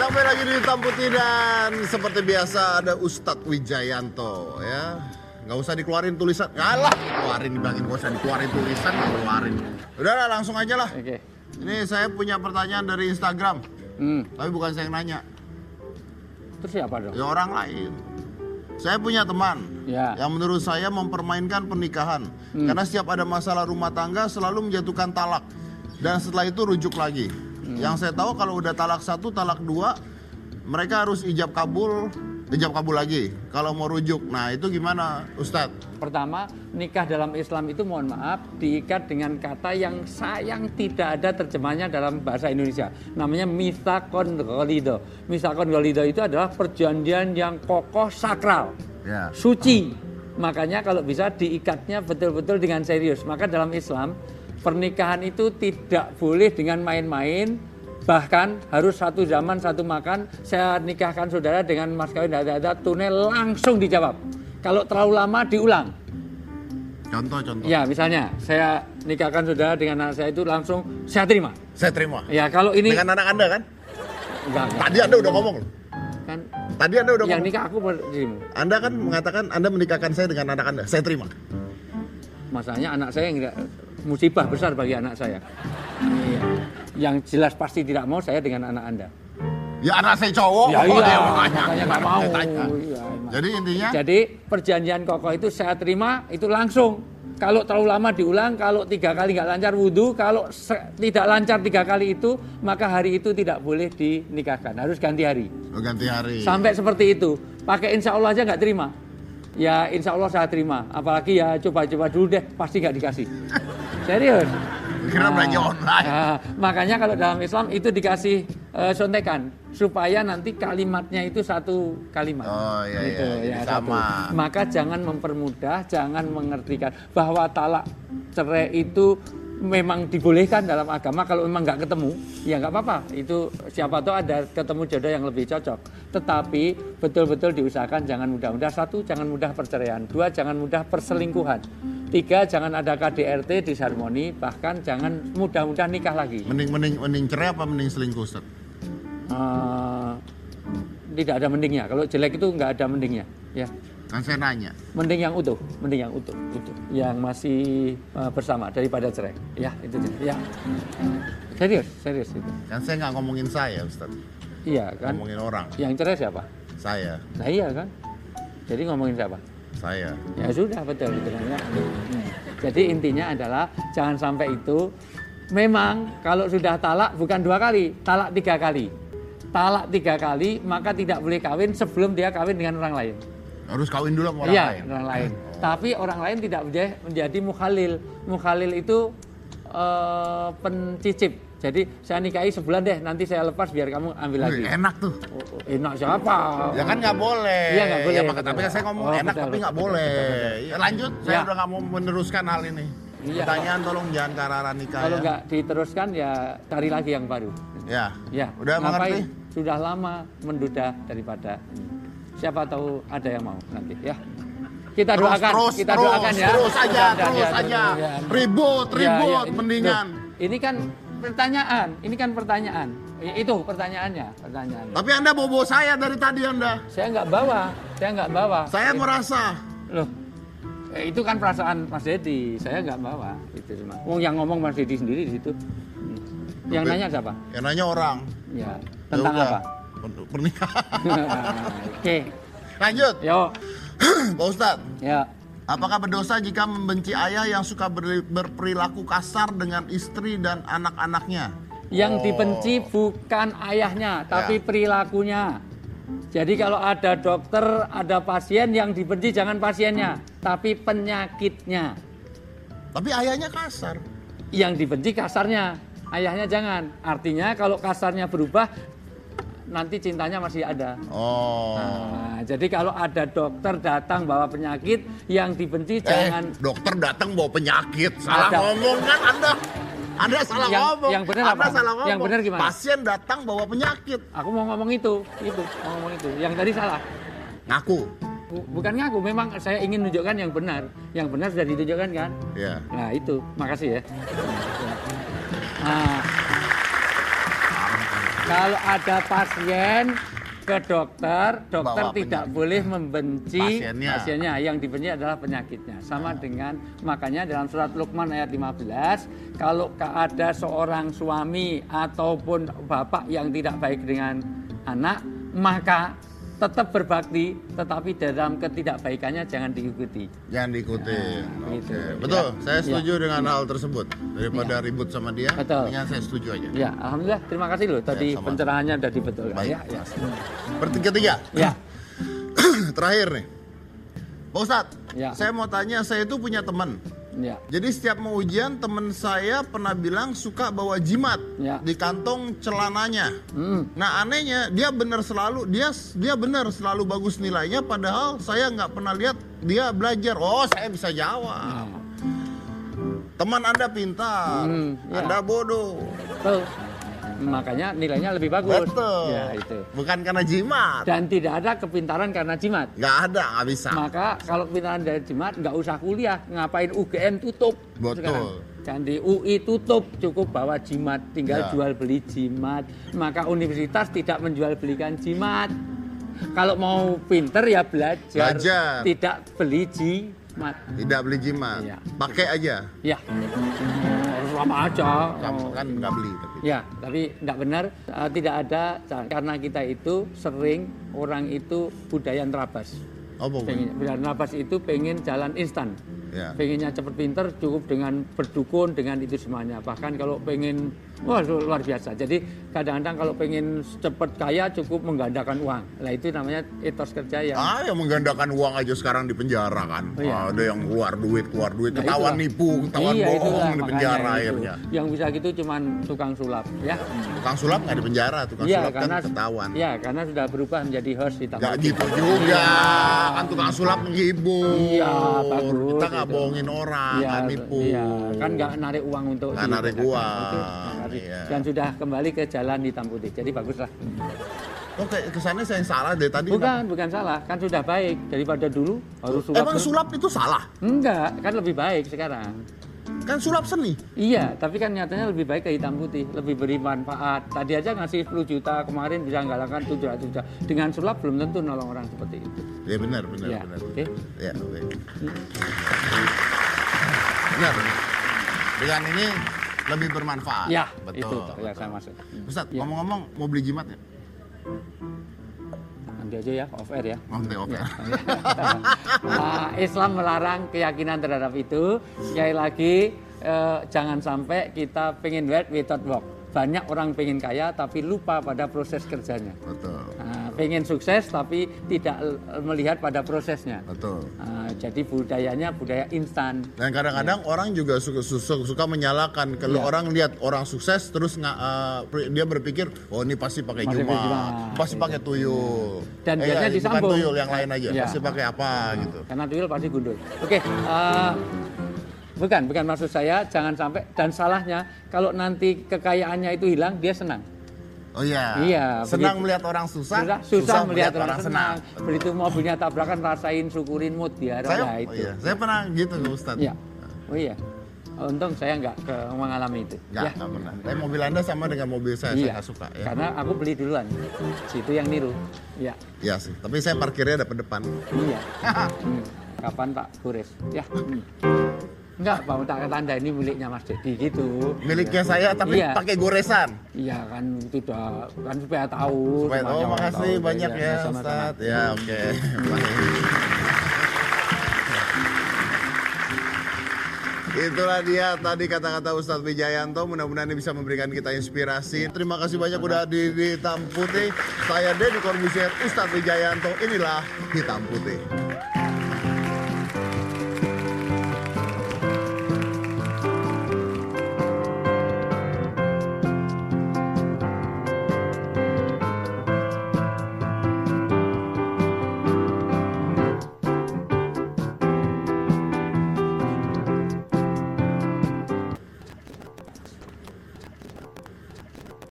kembali lagi di Hitam Putih dan seperti biasa ada Ustadz Wijayanto ya. Nggak usah dikeluarin tulisan, ngalah keluarin dibilangin gak usah dikeluarin tulisan, keluarin. Udah lah langsung aja lah. Oke. Ini saya punya pertanyaan dari Instagram, tapi bukan saya yang nanya. Terus siapa dong? Ya orang lain. Saya punya teman yang menurut saya mempermainkan pernikahan karena setiap ada masalah rumah tangga selalu menjatuhkan talak dan setelah itu rujuk lagi. Yang saya tahu kalau udah talak 1, talak 2 mereka harus ijab kabul lagi kalau mau rujuk. Nah itu gimana Ustadz? Pertama, nikah dalam Islam itu mohon maaf diikat dengan kata yang sayang tidak ada terjemahnya dalam bahasa Indonesia. Namanya mitsaqon ghalido. Mitsaqon ghalido itu adalah perjanjian yang kokoh sakral, suci. Makanya kalau bisa diikatnya betul-betul dengan serius. Maka dalam Islam pernikahan itu tidak boleh dengan main-main. Bahkan harus satu zaman satu makan. Saya nikahkan saudara dengan mas kawin ada tunai langsung dijawab. Kalau terlalu lama diulang. Contoh. Ya misalnya saya nikahkan saudara dengan anak saya itu langsung saya terima. Saya terima. Ya kalau ini dengan anak Anda kan? Enggak. Tadi Anda udah ngomong loh. Kan tadi Anda udah yang ngomong. nikah aku berdirimu. Anda kan mengatakan Anda menikahkan saya dengan anak Anda. Saya terima. Masalahnya anak saya yang musibah besar bagi anak saya. Yang jelas pasti tidak mau saya dengan anak Anda. Ya anak saya cowok. Ya iya, makanya nggak mau. Iya, jadi intinya? Jadi perjanjian kokoh itu saya terima itu langsung. Kalau terlalu lama diulang, kalau 3 kali nggak lancar wudhu, kalau tidak lancar 3 kali itu, maka hari itu tidak boleh dinikahkan, harus ganti hari. Oh, ganti hari. Sampai seperti itu, pakai insya Allah aja nggak terima. Ya insya Allah saya terima, apalagi ya coba-coba dulu deh, pasti nggak dikasih. Serius. Kira belanja online. Makanya kalau dalam Islam itu dikasih sontekan supaya nanti kalimatnya itu satu kalimat. Oh iya gitu, iya. Ya, sama. Maka jangan mempermudah, jangan mengertikan bahwa talak cerai itu memang dibolehkan dalam agama. Kalau memang nggak ketemu, ya nggak apa-apa. Itu siapa tahu ada ketemu jodoh yang lebih cocok. Tetapi betul-betul diusahakan jangan mudah-mudah. 1, jangan mudah perceraian. 2, jangan mudah perselingkuhan. 3, jangan ada KDRT, disharmoni. Bahkan jangan mudah-mudah nikah lagi. Mending cerai apa mending selingkuh Ustaz? Tidak ada mendingnya. Kalau jelek itu nggak ada mendingnya. Ya. Kan saya nanya. Mending yang utuh, yang masih bersama daripada cerai. Ya, itu. Ya. Serius itu. Kan saya nggak ngomongin saya, Ustaz. Iya kan. Ngomongin orang. Yang cerai siapa? Saya. Nah iya kan. Jadi ngomongin siapa? Saya. Ya sudah betul gitu kan ya. Jadi intinya adalah jangan sampai itu. Memang kalau sudah talak bukan 2 kali, talak 3 kali. Talak 3 kali maka tidak boleh kawin sebelum dia kawin dengan orang lain. Harus kawin dulu sama orang lain. Iya, orang lain. Tapi orang lain tidak boleh menjadi mukhalil. Mukhalil itu pencicip. Jadi saya nikahi sebulan deh, nanti saya lepas biar kamu ambil lagi. Enak tuh. Enak siapa? Ya kan nggak boleh. Iya nggak boleh. Ya, tapi saya ngomong enak betul, tapi nggak boleh. Ya, lanjut, saya udah nggak mau meneruskan hal ini. Iya. Pertanyaan tolong jangan ke arah nikah. Kalau nggak diteruskan ya cari lagi yang baru. Ya. Udah mengerti? Sudah lama menduda daripada siapa tahu ada yang mau nanti ya. Kita doakan ya. Terus aja. Ribut, mendingan. Ini kan pertanyaan. Itu pertanyaannya. Tapi Anda bobo saya dari tadi Anda. Saya nggak bawa. Saya merasa. Loh, itu kan perasaan Mas Dedi. Saya nggak bawa. Itu cuma. Yang ngomong Mas Dedi sendiri di situ. Yang nanya siapa? Yang nanya orang. Ya. Tentang apa? Pernikahan. Oke. Lanjut. Yo. Pak Ustadz. Ya. Apakah berdosa jika membenci ayah yang suka berperilaku kasar dengan istri dan anak-anaknya? Yang dibenci bukan ayahnya, tapi perilakunya. Jadi kalau ada dokter, ada pasien, yang dibenci jangan pasiennya, tapi penyakitnya. Tapi ayahnya kasar. Yang dibenci kasarnya, ayahnya jangan. Artinya kalau kasarnya berubah, nanti cintanya masih ada. Nah, jadi kalau ada dokter datang bawa penyakit, yang dibenci jangan. Dokter datang bawa penyakit, salah ngomong kan Anda. Anda salah ngomong. Yang benar apa? Salah ngomong. Yang benar gimana? Pasien datang bawa penyakit. Aku mau ngomong itu. Yang tadi salah. Ngaku. Bukan ngaku, memang saya ingin menunjukkan yang benar. Yang benar sudah ditunjukkan kan? Iya. Nah itu, makasih ya. Nah, Kalau ada pasien ke dokter tidak boleh membenci pasiennya. Yang dibenci adalah penyakitnya. Sama dengan, makanya dalam surat Luqman ayat 15, kalau ada seorang suami ataupun bapak yang tidak baik dengan anak, maka tetap berbakti, tetapi dalam ketidakbaikannya jangan diikuti. Jangan diikuti. Nah, Oke. Betul, saya setuju dengan hal tersebut. Daripada ribut sama dia, dengan saya setuju aja. Ya, alhamdulillah. Terima kasih loh. Tadi pencerahannya sudah dibetulkan. Baik. Ya. Ketiga. Ya. Terakhir nih. Pak Ustadz, ya. Saya mau tanya, saya itu punya teman. Ya. Jadi setiap mau ujian teman saya pernah bilang suka bawa jimat di kantong celananya. Nah anehnya dia benar selalu bagus nilainya, padahal saya nggak pernah lihat dia belajar. Oh saya bisa jawab. Teman Anda pintar, Anda bodoh. Betul. Makanya nilainya lebih bagus. Betul. Ya, itu. Bukan karena jimat. Dan tidak ada kepintaran karena jimat. Nggak ada, nggak bisa. Maka kalau kepintaran dari jimat nggak usah kuliah. Ngapain UGM tutup? Betul. Sekarang. Dan di UI tutup, cukup bawa jimat, tinggal jual beli jimat. Maka universitas tidak menjual belikan jimat. Kalau mau pinter ya belajar. Tidak beli jimat. Tidak beli jimat. Ya. Pakai aja. Ya. Sama aja. Kan nggak beli tapi. Ya, tapi tidak benar. Tidak ada, karena kita itu sering orang itu budaya nerabas. Budaya nerabas itu pengen jalan instan. Ya. Pengennya cepat pinter, cukup dengan berdukun, dengan itu semuanya. Bahkan kalau pengen, wah luar biasa. Jadi kadang-kadang kalau pengen cepat kaya, cukup menggandakan uang. Nah itu namanya etos kerja yang... yang menggandakan uang aja sekarang di penjara kan. Ada yang keluar duit, ketahuan nipu, ketahuan bohong di penjara akhirnya. Yang bisa gitu cuman tukang sulap, ya. Tukang sulap nggak di penjara, tukang sulap kan ketahuan. Iya, karena sudah berubah menjadi host di Tamu. Nggak gitu juga, kan tukang sulap menghibur. Iya, bagus. Kita nggak bohongin orang, nggak nipu. Iya, kan nggak narik uang untuk nggak narik uang. Dan sudah kembali ke jalan hitam putih, jadi baguslah. Oke, kesannya saya yang salah dari tadi. Bukan salah, kan sudah baik daripada dulu harus sulap. Emang sulap itu salah? Enggak, kan lebih baik sekarang. Kan sulap seni. Iya, tapi kan nyatanya lebih baik ke hitam putih, lebih beri manfaat. Tadi aja ngasih 10 juta, kemarin bisa nggalakkan 700 juta. Dengan sulap belum tentu nolong orang seperti itu. Ya benar. Ya, oke. Ya, oke. Benar. Dengan ini lebih bermanfaat. Ya, betul. Itu yang saya maksud. Ustaz, ngomong-ngomong mau beli jimat ya? Nanti aja ya, off air ya. Off air. Islam melarang keyakinan terhadap itu. Sekali lagi, jangan sampai kita pengen lihat without work. Banyak orang pengen kaya tapi lupa pada proses kerjanya. Betul. Pengen sukses tapi tidak melihat pada prosesnya. Betul. Jadi budayanya budaya instan. Dan kadang-kadang orang juga suka menyalahkan kalau orang lihat orang sukses terus dia berpikir oh ini pasti pakai jimat, pasti pakai tuyul. Dan biasanya disambung. Bukan tuyul yang lain aja, pasti pakai apa gitu. Karena tuyul pasti gundul. Oke. Bukan maksud saya jangan sampai, dan salahnya kalau nanti kekayaannya itu hilang dia senang. Oh iya. Iya. Senang melihat orang susah melihat orang senang. Begitu mobilnya tabrakan rasain syukurin mood dia. Itu. Saya pernah gitu ke Ustadz. Iya. Oh iya. Untung saya nggak mengalami itu. Nggak pernah. Tapi mobil Anda sama dengan mobil saya nggak suka. Ya. Karena aku beli duluan. Situ yang niru. Iya. Iya sih. Tapi saya parkirnya dapat depan. Iya. Kapan Pak Gores? Ya. Enggak, mau tak tanda ini miliknya Mas Dedi gitu. Miliknya saya tapi pakai goresan. Iya kan tidak, kan supaya tahu. Makasih banyak ya Ustaz. Ya oke. Itulah dia tadi kata-kata Ustadz Wijayanto. Mudah-mudahan ini bisa memberikan kita inspirasi. Terima kasih banyak udah di Hitam Putih. Saya Deddy Corbuzier, Ustadz Wijayanto. Inilah Hitam Putih.